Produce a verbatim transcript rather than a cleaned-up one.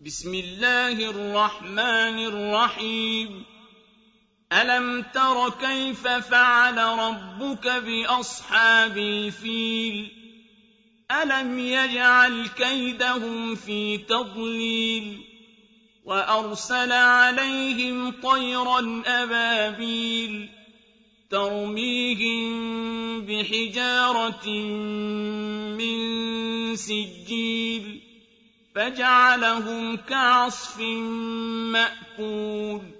بسم الله الرحمن الرحيم ألم تر كيف فعل ربك بأصحاب الفيل ألم يجعل كيدهم في تضليل وأرسل عليهم طيرا أبابيل ترميهم بحجارة من سجيل فجعلهم كعصف مأكول